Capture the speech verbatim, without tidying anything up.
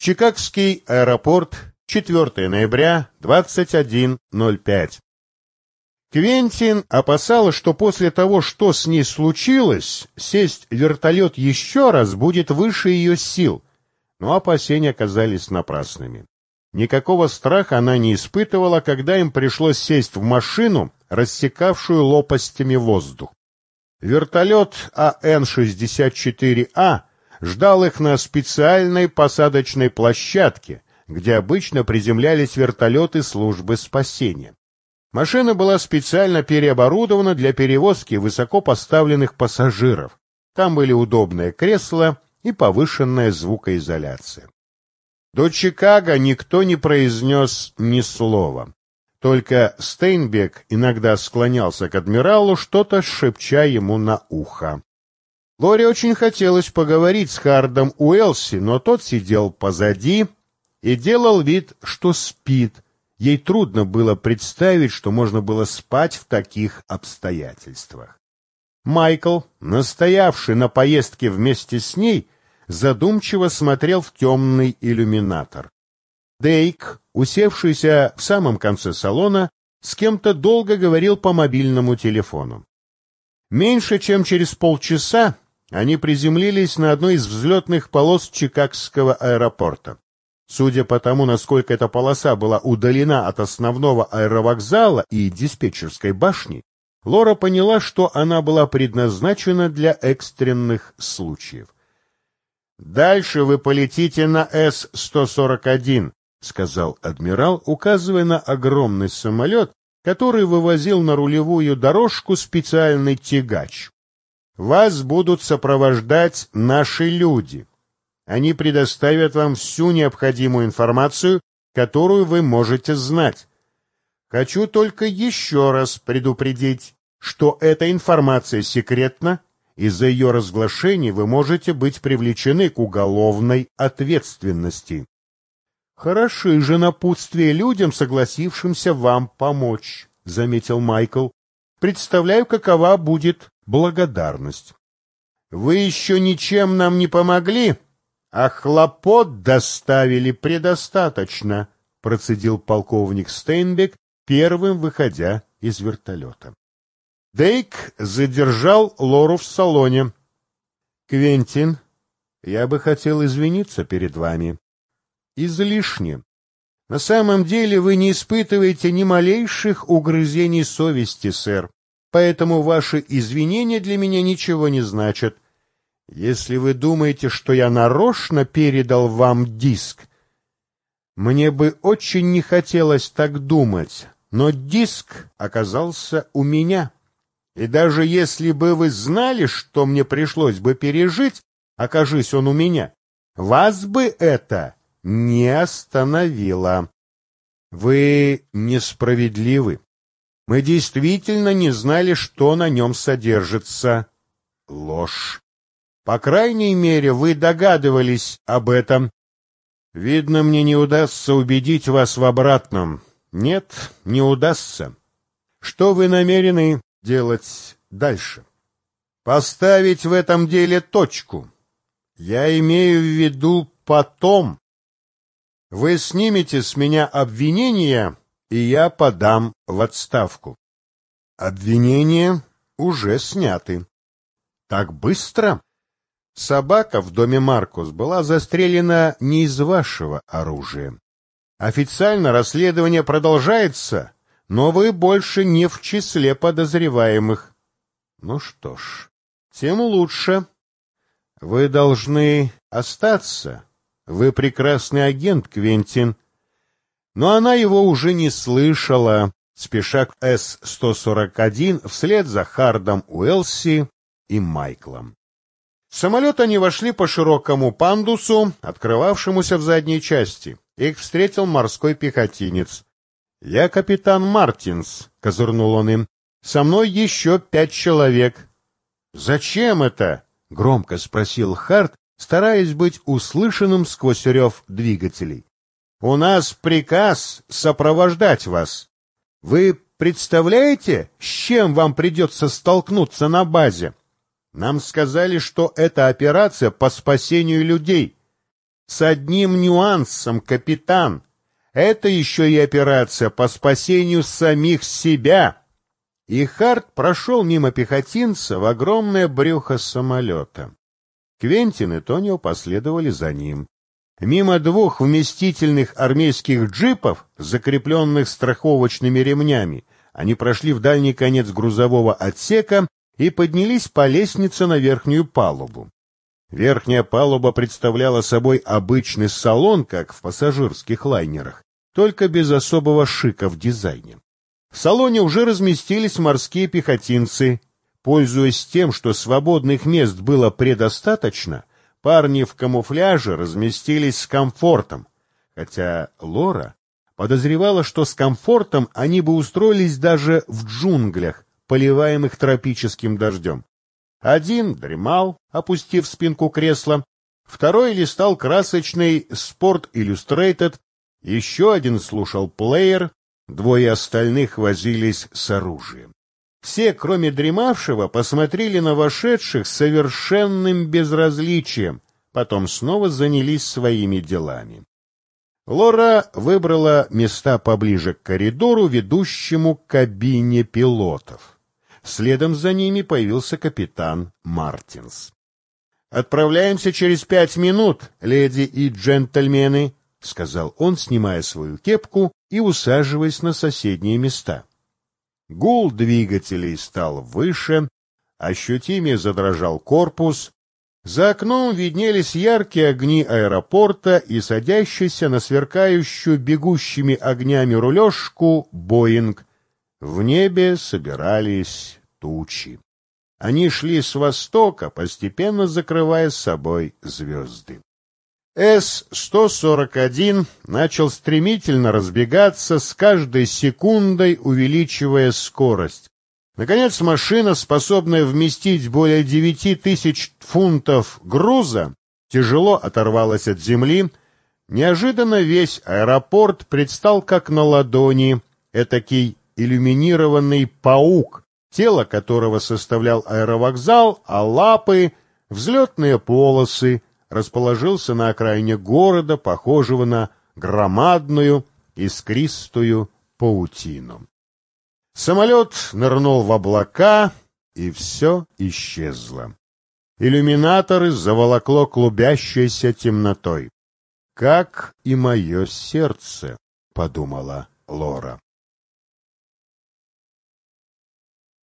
Чикагский аэропорт, четвёртого ноября, двадцать один ноль пять. Квентин опасалась, что после того, что с ней случилось, сесть в вертолет еще раз будет выше ее сил, но опасения оказались напрасными. Никакого страха она не испытывала, когда им пришлось сесть в машину, рассекавшую лопастями воздух. Вертолет А Н шестьдесят четыре А ждал их на специальной посадочной площадке, где обычно приземлялись вертолеты службы спасения. Машина была специально переоборудована для перевозки высоко поставленных пассажиров. Там были удобные кресла и повышенная звукоизоляция. До Чикаго никто не произнес ни слова. Только Стейнбек иногда склонялся к адмиралу, что-то шепча ему на ухо. Лоре очень хотелось поговорить с Хардом Уэлси, но тот сидел позади и делал вид, что спит. Ей трудно было представить, что можно было спать в таких обстоятельствах. Майкл, настоявший на поездке вместе с ней, задумчиво смотрел в темный иллюминатор. Дейк, усевшийся в самом конце салона, с кем-то долго говорил по мобильному телефону. Меньше чем через полчаса они приземлились на одной из взлетных полос Чикагского аэропорта. Судя по тому, насколько эта полоса была удалена от основного аэровокзала и диспетчерской башни, Лора поняла, что она была предназначена для экстренных случаев. «Дальше вы полетите на С сто сорок один», — сказал адмирал, указывая на огромный самолет, который вывозил на рулевую дорожку специальный тягач. «Вас будут сопровождать наши люди. Они предоставят вам всю необходимую информацию, которую вы можете знать. Хочу только еще раз предупредить, что эта информация секретна, и за ее разглашение вы можете быть привлечены к уголовной ответственности». «Хороши же напутствия людям, согласившимся вам помочь», — заметил Майкл. «Представляю, какова будет благодарность». «Вы еще ничем нам не помогли, а хлопот доставили предостаточно», — процедил полковник Стейнбек, первым выходя из вертолета. Дейк задержал Лору в салоне. «Квентин, я бы хотел извиниться перед вами». «Излишне. На самом деле вы не испытываете ни малейших угрызений совести, сэр, поэтому ваши извинения для меня ничего не значат. Если вы думаете, что я нарочно передал вам диск, мне бы очень не хотелось так думать, но диск оказался у меня. И даже если бы вы знали, что мне пришлось бы пережить, окажись он у меня, вас бы это не остановило. Вы несправедливы. Мы действительно не знали, что на нем содержится. Ложь. По крайней мере, вы догадывались об этом. Видно, мне не удастся убедить вас в обратном. Нет, не удастся. Что вы намерены делать дальше? Поставить в этом деле точку. Я имею в виду потом. Вы снимете с меня обвинения, и я подам в отставку. Обвинения уже сняты. Так быстро? Собака в доме Маркус была застрелена не из вашего оружия. Официально расследование продолжается, но вы больше не в числе подозреваемых. Ну что ж, тем лучше. Вы должны остаться. Вы прекрасный агент, Квентин. Но она его уже не слышала, спеша к С сто сорок один вслед за Хардом Уэлси и Майклом. В самолет они вошли по широкому пандусу, открывавшемуся в задней части. Их встретил морской пехотинец. — Я капитан Мартинс, — козырнул он им. — Со мной еще пять человек. — Зачем это? — громко спросил Хард, стараясь быть услышанным сквозь рев двигателей. — У нас приказ сопровождать вас. Вы представляете, с чем вам придется столкнуться на базе? Нам сказали, что это операция по спасению людей. С одним нюансом, капитан. Это еще и операция по спасению самих себя. И Харт прошел мимо пехотинца в огромное брюхо самолета. Квентин и Тонио последовали за ним. Мимо двух вместительных армейских джипов, закрепленных страховочными ремнями, они прошли в дальний конец грузового отсека и поднялись по лестнице на верхнюю палубу. Верхняя палуба представляла собой обычный салон, как в пассажирских лайнерах, только без особого шика в дизайне. В салоне уже разместились морские пехотинцы. Пользуясь тем, что свободных мест было предостаточно, парни в камуфляже разместились с комфортом, хотя Лора подозревала, что с комфортом они бы устроились даже в джунглях, поливаемых тропическим дождем. Один дремал, опустив спинку кресла, второй листал красочный Sport Illustrated, еще один слушал плеер, двое остальных возились с оружием. Все, кроме дремавшего, посмотрели на вошедших с совершенным безразличием, потом снова занялись своими делами. Лора выбрала места поближе к коридору, ведущему к кабине пилотов. Следом за ними появился капитан Мартинс. «Отправляемся через пять минут, леди и джентльмены», — сказал он, снимая свою кепку и усаживаясь на соседние места. Гул двигателей стал выше, ощутимее задрожал корпус. За окном виднелись яркие огни аэропорта и садящийся на сверкающую бегущими огнями рулежку Боинг. В небе собирались тучи. Они шли с востока, постепенно закрывая с собой звезды. эс сто сорок один начал стремительно разбегаться, с каждой секундой увеличивая скорость. Наконец машина, способная вместить более девяти тысяч фунтов груза, тяжело оторвалась от земли. Неожиданно весь аэропорт предстал как на ладони, этакий иллюминированный паук, тело которого составлял аэровокзал, а лапы — взлетные полосы, расположился на окраине города, похожего на громадную искристую паутину. Самолет нырнул в облака, и все исчезло. Иллюминаторы заволокло клубящейся темнотой. «Как и мое сердце», — подумала Лора.